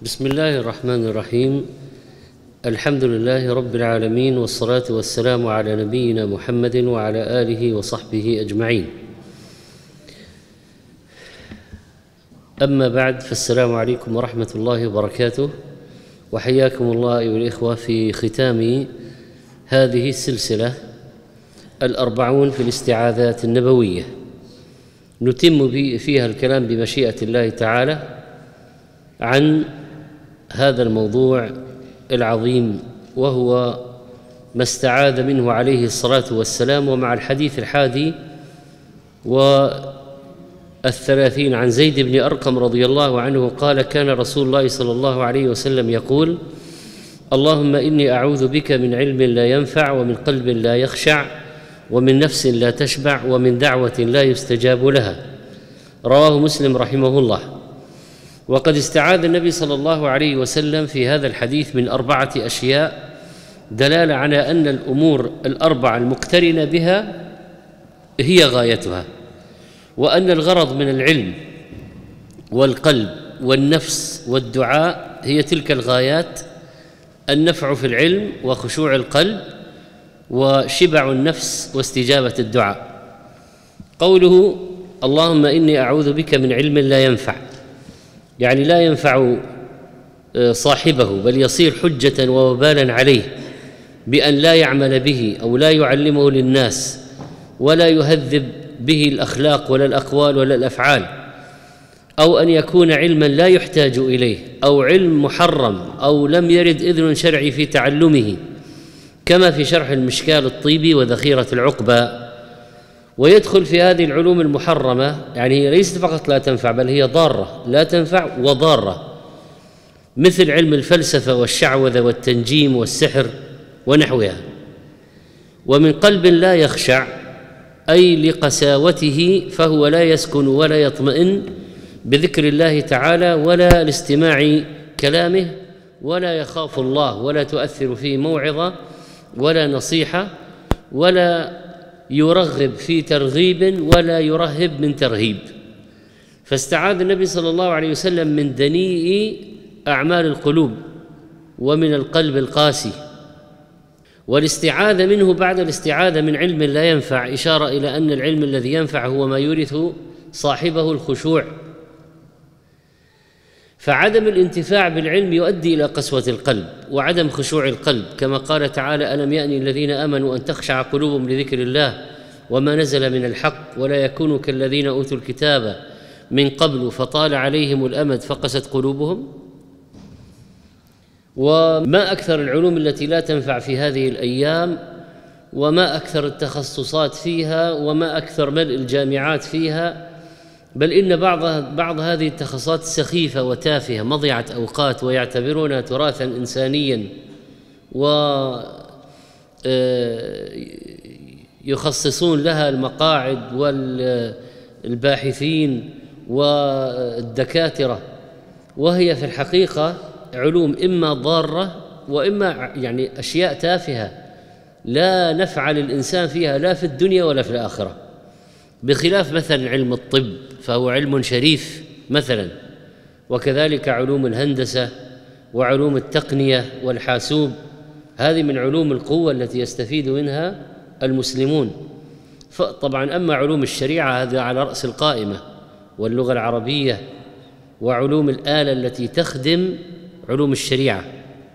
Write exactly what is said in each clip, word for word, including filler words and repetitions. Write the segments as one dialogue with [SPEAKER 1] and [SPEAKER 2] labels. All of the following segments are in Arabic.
[SPEAKER 1] بسم الله الرحمن الرحيم. الحمد لله رب العالمين، والصلاة والسلام على نبينا محمد وعلى آله وصحبه أجمعين. أما بعد، فالسلام عليكم ورحمة الله وبركاته، وحياكم الله أيها الإخوة في ختام هذه السلسلة الأربعون في الاستعاذات النبوية. نتم فيها الكلام بمشيئة الله تعالى عن هذا الموضوع العظيم، وهو ما استعاذ منه عليه الصلاة والسلام. ومع الحديث الحادي والثلاثين عن زيد بن أرقم رضي الله عنه قال: كان رسول الله صلى الله عليه وسلم يقول: اللهم إني أعوذ بك من علم لا ينفع، ومن قلب لا يخشع، ومن نفس لا تشبع، ومن دعوة لا يستجاب لها. رواه مسلم رحمه الله. وقد استعاذ النبي صلى الله عليه وسلم في هذا الحديث من أربعة أشياء، دلالة على أن الأمور الأربعة المقترنة بها هي غايتها، وأن الغرض من العلم والقلب والنفس والدعاء هي تلك الغايات: النفع في العلم، وخشوع القلب، وشبع النفس، واستجابة الدعاء. قوله اللهم إني أعوذ بك من علم لا ينفع، يعني لا ينفع صاحبه، بل يصير حجة ووبالا عليه بأن لا يعمل به أو لا يعلمه للناس، ولا يهذب به الأخلاق ولا الأقوال ولا الأفعال، أو أن يكون علما لا يحتاج إليه، أو علم محرم، أو لم يرد إذن شرعي في تعلمه، كما في شرح المشكاة الطيبي وذخيرة العقبة. ويدخل في هذه العلوم المحرمة، يعني هي ليست فقط لا تنفع، بل هي ضارة، لا تنفع وضارة، مثل علم الفلسفة والشعوذة والتنجيم والسحر ونحوها. ومن قلب لا يخشع، أي لقساوته، فهو لا يسكن ولا يطمئن بذكر الله تعالى ولا لاستماع كلامه، ولا يخاف الله، ولا تؤثر فيه موعظة ولا نصيحة، ولا يرغب في ترغيب ولا يرهب من ترهيب. فاستعاذ النبي صلى الله عليه وسلم من دنيء أعمال القلوب ومن القلب القاسي. والاستعاذة منه بعد الاستعاذة من علم لا ينفع إشارة إلى أن العلم الذي ينفع هو ما يورث صاحبه الخشوع، فعدم الانتفاع بالعلم يؤدي إلى قسوة القلب وعدم خشوع القلب، كما قال تعالى: ألم يأن الذين آمنوا أن تخشع قلوبهم لذكر الله وما نزل من الحق، ولا يكونوا كالذين أوتوا الكتاب من قبل فطال عليهم الأمد فقست قلوبهم. وما أكثر العلوم التي لا تنفع في هذه الأيام، وما أكثر التخصصات فيها، وما أكثر ملء الجامعات فيها، بل إن بعض بعض هذه التخصصات سخيفة وتافهة، مضيعة أوقات، ويعتبرونها تراثا إنسانيا، ويخصصون لها المقاعد والباحثين والدكاترة، وهي في الحقيقة علوم إما ضارة وإما يعني أشياء تافهة لا نفع للإنسان فيها لا في الدنيا ولا في الآخرة، بخلاف مثلا علم الطب فهو علم شريف مثلا، وكذلك علوم الهندسة وعلوم التقنية والحاسوب، هذه من علوم القوة التي يستفيد منها المسلمون. طبعا أما علوم الشريعة هذا على رأس القائمة، واللغة العربية، وعلوم الآلة التي تخدم علوم الشريعة.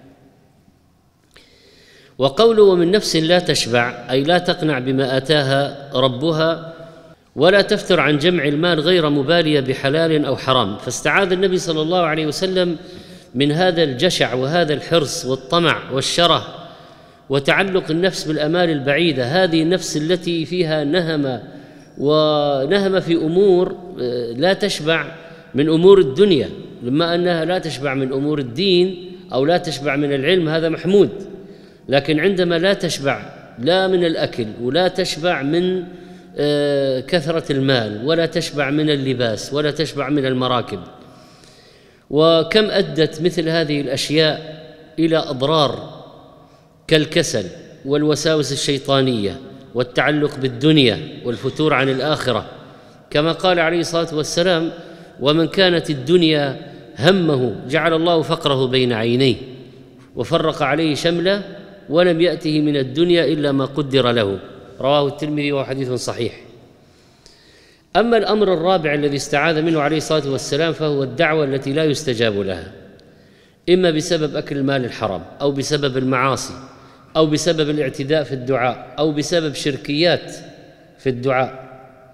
[SPEAKER 1] وقوله ومن نفس لا تشبع، أي لا تقنع بما آتاها ربها، ولا تفتر عن جمع المال غير مبالية بحلال أو حرام. فاستعاذ النبي صلى الله عليه وسلم من هذا الجشع وهذا الحرص والطمع والشره وتعلق النفس بالأمال البعيدة، هذه النفس التي فيها نهم ونهم في أمور لا تشبع من أمور الدنيا، لما أنها لا تشبع من أمور الدين أو لا تشبع من العلم هذا محمود، لكن عندما لا تشبع لا من الأكل، ولا تشبع من كثرة المال، ولا تشبع من اللباس، ولا تشبع من المراكب، وكم أدت مثل هذه الأشياء إلى أضرار كالكسل والوساوس الشيطانية والتعلق بالدنيا والفتور عن الآخرة، كما قال عليه الصلاة والسلام: ومن كانت الدنيا همه جعل الله فقره بين عينيه وفرق عليه شمله ولم يأته من الدنيا إلا ما قدر له، رواه الترمذي وهو حديث صحيح. أما الأمر الرابع الذي استعاذ منه عليه الصلاة والسلام فهو الدعوة التي لا يستجاب لها، إما بسبب أكل المال الحرام أو بسبب المعاصي أو بسبب الاعتداء في الدعاء أو بسبب شركيات في الدعاء.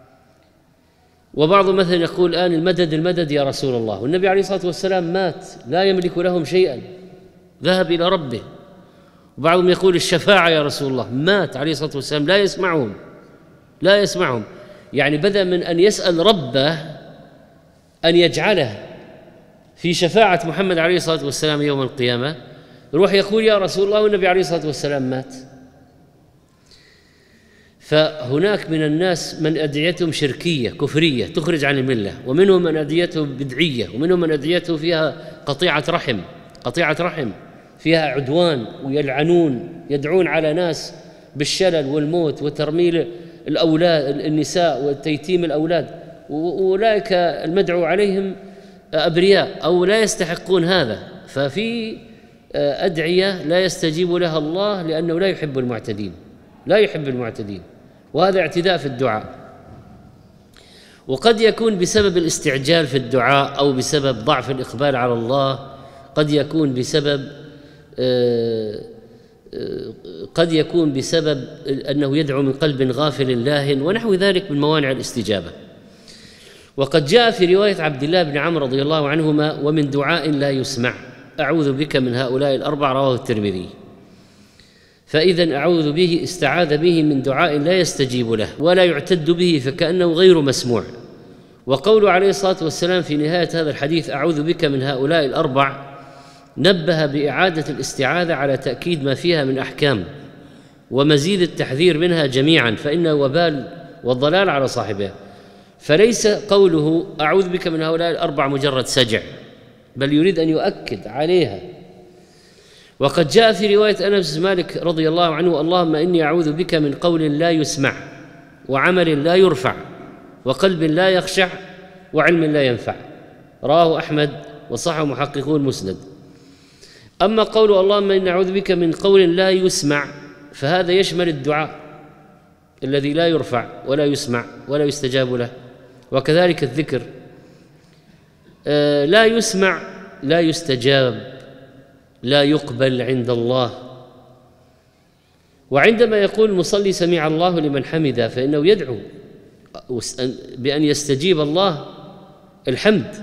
[SPEAKER 1] وبعض مثلا يقول الآن المدد المدد يا رسول الله، والنبي عليه الصلاة والسلام مات لا يملك لهم شيئا، ذهب إلى ربه. وبعضهم يقول الشفاعة يا رسول الله، مات عليه الصلاة والسلام لا يسمعهم لا يسمعهم يعني بدأ من أن يسأل ربه أن يجعله في شفاعة محمد عليه الصلاة والسلام يوم القيامة، يروح يقول يا رسول الله والنبي عليه الصلاة والسلام مات. فهناك من الناس من أدعيتهم شركية كفرية تخرج عن الملة، ومنهم من أدعيته بدعية، ومنهم من أدعيته فيها قطيعة رحم قطيعة رحم فيها عدوان، ويلعنون يدعون على ناس بالشلل والموت وترميل الأولاد النساء وتيتيم الأولاد، وأولئك المدعو عليهم أبرياء أو لا يستحقون هذا. ففي أدعية لا يستجيب لها الله لأنه لا يحب المعتدين لا يحب المعتدين وهذا اعتداء في الدعاء. وقد يكون بسبب الاستعجال في الدعاء أو بسبب ضعف الإقبال على الله، قد يكون بسبب قد يكون بسبب أنه يدعو من قلب غافل لاهٍ ونحو ذلك من موانع الاستجابة. وقد جاء في رواية عبد الله بن عمرو رضي الله عنهما ومن دعاء لا يسمع أعوذ بك من هؤلاء الأربع، رواه الترمذي. فإذا أعوذ به استعاذ به من دعاء لا يستجيب له ولا يعتد به فكأنه غير مسموع. وقوله عليه الصلاة والسلام في نهاية هذا الحديث أعوذ بك من هؤلاء الأربع نبه بإعادة الاستعاذة على تأكيد ما فيها من أحكام ومزيد التحذير منها جميعا، فإنه وبال والضلال على صاحبها. فليس قوله أعوذ بك من هؤلاء الأربع مجرد سجع، بل يريد أن يؤكد عليها. وقد جاء في رواية أنس بن مالك رضي الله عنه اللهم إني أعوذ بك من قول لا يسمع وعمل لا يرفع وقلب لا يخشع وعلم لا ينفع، رواه أحمد وصححه محققو المسند. أما قول اللهم إني أعوذ بك من قول لا يسمع فهذا يشمل الدعاء الذي لا يرفع ولا يسمع ولا يستجاب له، وكذلك الذكر آه لا يسمع لا يستجاب لا يقبل عند الله. وعندما يقول المصلي سمع الله لمن حمده فإنه يدعو بأن يستجيب الله الحمد.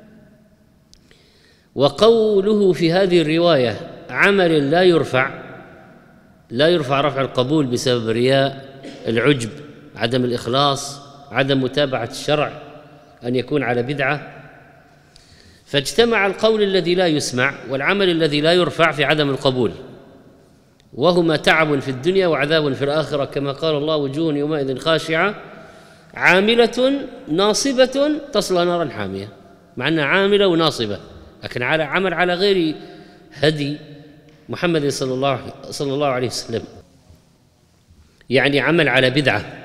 [SPEAKER 1] وقوله في هذه الرواية عمل لا يرفع لا يرفع رفع القبول بسبب الرياء، العجب، عدم الإخلاص، عدم متابعة الشرع، أن يكون على بدعة. فاجتمع القول الذي لا يسمع والعمل الذي لا يرفع في عدم القبول، وهما تعب في الدنيا وعذاب في الآخرة، كما قال الله وجوه يومئذ خاشعة عاملة ناصبة تصلى نارا حامية، مع أنها عاملة وناصبة لكن على عمل على غير هدي محمد صلى الله صلى الله عليه وسلم، يعني عمل على بدعة.